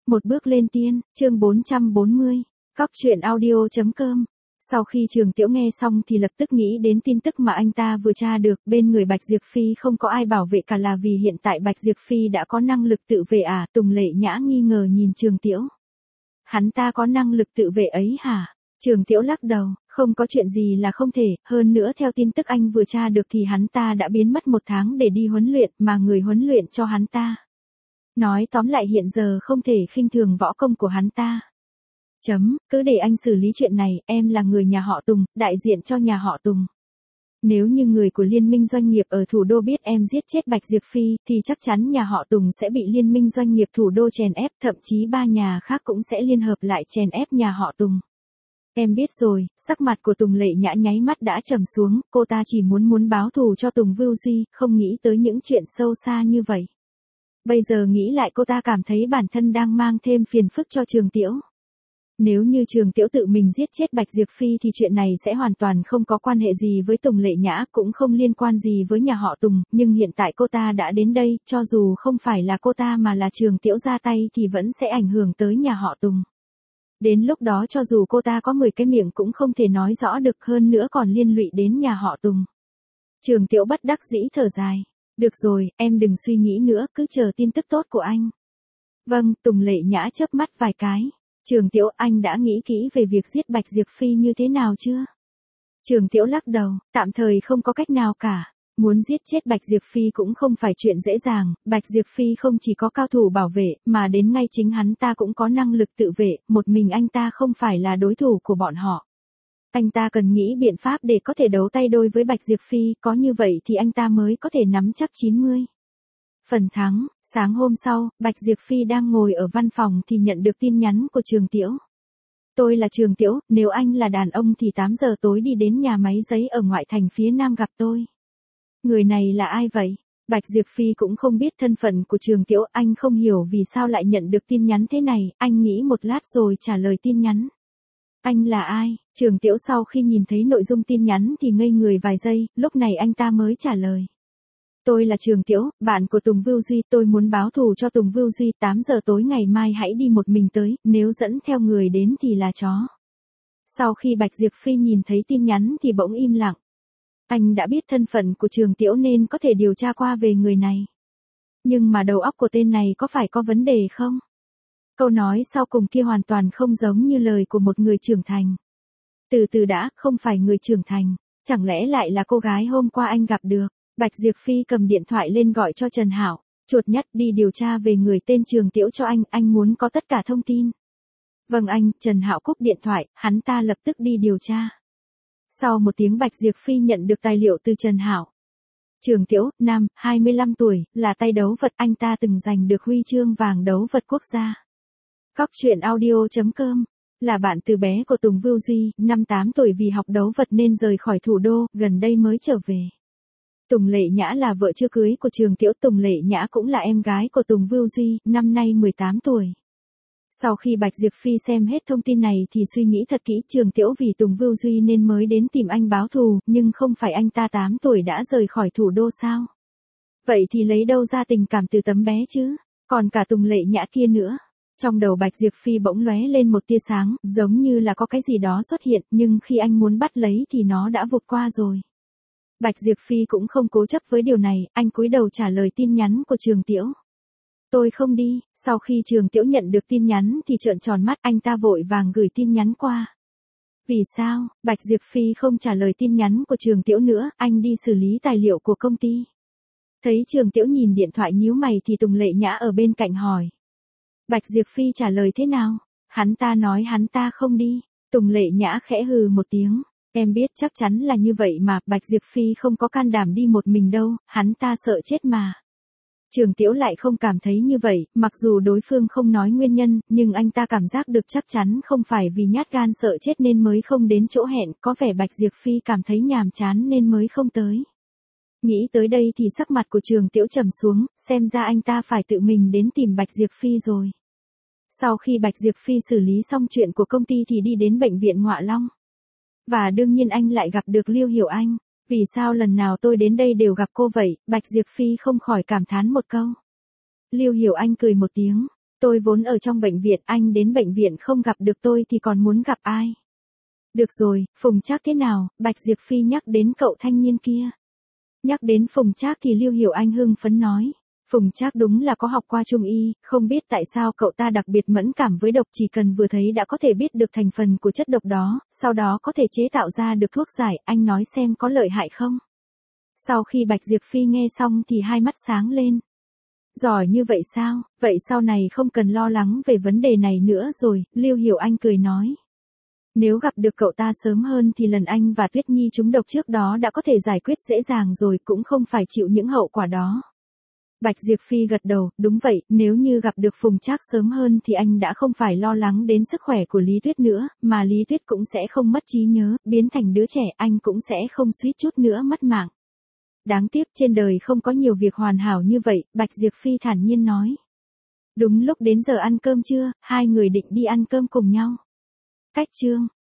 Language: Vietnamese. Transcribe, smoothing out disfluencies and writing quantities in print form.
Một bước lên tiên, chương 440, cóc truyện audio.com. Sau khi Trường Tiễu nghe xong thì lập tức nghĩ đến tin tức mà anh ta vừa tra được, bên người Bạch Diệp Phi không có ai bảo vệ cả là vì hiện tại Bạch Diệp Phi đã có năng lực tự vệ à? Tùng Lệ Nhã nghi ngờ nhìn Trường Tiễu. Hắn ta có năng lực tự vệ ấy hả? Trường Tiễu lắc đầu, không có chuyện gì là không thể, hơn nữa theo tin tức anh vừa tra được thì hắn ta đã biến mất 1 tháng để đi huấn luyện mà người huấn luyện cho hắn ta. Nói tóm lại hiện giờ không thể khinh thường võ công của hắn ta. Cứ để anh xử lý chuyện này, em là người nhà họ Tùng, đại diện cho nhà họ Tùng. Nếu như người của liên minh doanh nghiệp ở thủ đô biết em giết chết Bạch Diệp Phi, thì chắc chắn nhà họ Tùng sẽ bị liên minh doanh nghiệp thủ đô chèn ép, thậm chí 3 nhà khác cũng sẽ liên hợp lại chèn ép nhà họ Tùng. Em biết rồi, sắc mặt của Tùng Lệ Nhã nháy mắt đã trầm xuống, cô ta chỉ muốn báo thù cho Tùng Vưu Duy, không nghĩ tới những chuyện sâu xa như vậy. Bây giờ nghĩ lại cô ta cảm thấy bản thân đang mang thêm phiền phức cho Trường Tiễu. Nếu như Trường Tiễu tự mình giết chết Bạch Diệp Phi thì chuyện này sẽ hoàn toàn không có quan hệ gì với Tùng Lệ Nhã, cũng không liên quan gì với nhà họ Tùng, nhưng hiện tại cô ta đã đến đây, cho dù không phải là cô ta mà là Trường Tiễu ra tay thì vẫn sẽ ảnh hưởng tới nhà họ Tùng. Đến lúc đó cho dù cô ta có 10 cái miệng cũng không thể nói rõ được, hơn nữa còn liên lụy đến nhà họ Tùng. Trường Tiễu bất đắc dĩ thở dài. Được rồi, em đừng suy nghĩ nữa, cứ chờ tin tức tốt của anh. Vâng, Tùng Lệ Nhã chớp mắt vài cái. Trường Tiễu, anh đã nghĩ kỹ về việc giết Bạch Diệp Phi như thế nào chưa? Trường Tiễu lắc đầu, tạm thời không có cách nào cả. Muốn giết chết Bạch Diệp Phi cũng không phải chuyện dễ dàng, Bạch Diệp Phi không chỉ có cao thủ bảo vệ, mà đến ngay chính hắn ta cũng có năng lực tự vệ, một mình anh ta không phải là đối thủ của bọn họ. Anh ta cần nghĩ biện pháp để có thể đấu tay đôi với Bạch Diệp Phi, có như vậy thì anh ta mới có thể nắm chắc 90 phần thắng. Sáng hôm sau, Bạch Diệp Phi đang ngồi ở văn phòng thì nhận được tin nhắn của Trường Tiễu. Tôi là Trường Tiễu, nếu anh là đàn ông thì 8 giờ tối đi đến nhà máy giấy ở ngoại thành phía nam gặp tôi. Người này là ai vậy? Bạch Diệp Phi cũng không biết thân phận của Trường Tiễu, anh không hiểu vì sao lại nhận được tin nhắn thế này, anh nghĩ một lát rồi trả lời tin nhắn. Anh là ai? Trường Tiễu sau khi nhìn thấy nội dung tin nhắn thì ngây người vài giây, lúc này anh ta mới trả lời. Tôi là Trường Tiễu, bạn của Tùng Vưu Duy, tôi muốn báo thù cho Tùng Vưu Duy, 8 giờ tối ngày mai hãy đi một mình tới, nếu dẫn theo người đến thì là chó. Sau khi Bạch Diệp Phi nhìn thấy tin nhắn thì bỗng im lặng. Anh đã biết thân phận của Trường Tiễu nên có thể điều tra qua về người này. Nhưng mà đầu óc của tên này có phải có vấn đề không? Câu nói sau cùng kia hoàn toàn không giống như lời của một người trưởng thành. Từ từ đã, không phải người trưởng thành, chẳng lẽ lại là cô gái hôm qua anh gặp được? Bạch Diệp Phi cầm điện thoại lên gọi cho Trần Hạo, chuột nhắt đi điều tra về người tên Trường Tiễu cho anh muốn có tất cả thông tin. Vâng anh, Trần Hạo cúp điện thoại, hắn ta lập tức đi điều tra. Sau 1 tiếng Bạch Diệp Phi nhận được tài liệu từ Trần Hạo. Trường Tiễu, nam, 25 tuổi, là tay đấu vật, anh ta từng giành được huy chương vàng đấu vật quốc gia. Cóc truyện audio.com, là bạn từ bé của Tùng Vưu Duy, năm 8 tuổi vì học đấu vật nên rời khỏi thủ đô, gần đây mới trở về. Tùng Lệ Nhã là vợ chưa cưới của Trường Tiễu, Tùng Lệ Nhã cũng là em gái của Tùng Vưu Duy, năm nay 18 tuổi. Sau khi Bạch Diệp Phi xem hết thông tin này thì suy nghĩ thật kỹ, Trường Tiễu vì Tùng Vưu Duy nên mới đến tìm anh báo thù, nhưng không phải anh ta 8 tuổi đã rời khỏi thủ đô sao? Vậy thì lấy đâu ra tình cảm từ tấm bé chứ? Còn cả Tùng Lệ Nhã kia nữa. Trong đầu Bạch Diệp Phi bỗng lóe lên một tia sáng, giống như là có cái gì đó xuất hiện, nhưng khi anh muốn bắt lấy thì nó đã vụt qua rồi. Bạch Diệp Phi cũng không cố chấp với điều này, anh cúi đầu trả lời tin nhắn của Trường Tiễu. Tôi không đi. Sau khi Trường Tiễu nhận được tin nhắn thì trợn tròn mắt, anh ta vội vàng gửi tin nhắn qua. Vì sao? Bạch Diệp Phi không trả lời tin nhắn của Trường Tiễu nữa, anh đi xử lý tài liệu của công ty. Thấy Trường Tiễu nhìn điện thoại nhíu mày thì Tùng Lệ Nhã ở bên cạnh hỏi. Bạch Diệp Phi trả lời thế nào? Hắn ta nói hắn ta không đi. Tùng Lệ Nhã khẽ hừ một tiếng. Em biết chắc chắn là như vậy mà, Bạch Diệp Phi không có can đảm đi một mình đâu, hắn ta sợ chết mà. Trường Tiễu lại không cảm thấy như vậy, mặc dù đối phương không nói nguyên nhân, nhưng anh ta cảm giác được chắc chắn không phải vì nhát gan sợ chết nên mới không đến chỗ hẹn, có vẻ Bạch Diệp Phi cảm thấy nhàm chán nên mới không tới. Nghĩ tới đây thì sắc mặt của Trường Tiễu trầm xuống, xem ra anh ta phải tự mình đến tìm Bạch Diệp Phi rồi. Sau khi Bạch Diệp Phi xử lý xong chuyện của công ty thì đi đến bệnh viện Ngọa Long. Và đương nhiên anh lại gặp được Lưu Hiểu Anh. Vì sao lần nào tôi đến đây đều gặp cô vậy? Bạch Diệp Phi không khỏi cảm thán một câu. Lưu Hiểu Anh cười một tiếng. Tôi vốn ở trong bệnh viện, anh đến bệnh viện không gặp được tôi thì còn muốn gặp ai? Được rồi, Phùng Trác thế nào? Bạch Diệp Phi nhắc đến cậu thanh niên kia. Nhắc đến Phùng Trác thì Lưu Hiểu Anh hưng phấn nói. Phùng Trác đúng là có học qua trung y, không biết tại sao cậu ta đặc biệt mẫn cảm với độc, chỉ cần vừa thấy đã có thể biết được thành phần của chất độc đó, sau đó có thể chế tạo ra được thuốc giải, anh nói xem có lợi hại không? Sau khi Bạch Diệp Phi nghe xong thì hai mắt sáng lên. Giỏi như vậy sao, vậy sau này không cần lo lắng về vấn đề này nữa rồi, Lưu Hiểu Anh cười nói. Nếu gặp được cậu ta sớm hơn thì lần anh và Tuyết Nhi trúng độc trước đó đã có thể giải quyết dễ dàng rồi, cũng không phải chịu những hậu quả đó. Bạch Diệp Phi gật đầu, đúng vậy, nếu như gặp được Phùng Trác sớm hơn thì anh đã không phải lo lắng đến sức khỏe của Lý Tuyết nữa, mà Lý Tuyết cũng sẽ không mất trí nhớ, biến thành đứa trẻ, anh cũng sẽ không suýt chút nữa mất mạng. Đáng tiếc trên đời không có nhiều việc hoàn hảo như vậy, Bạch Diệp Phi thản nhiên nói. Đúng lúc đến giờ ăn cơm trưa, hai người định đi ăn cơm cùng nhau. Cách chương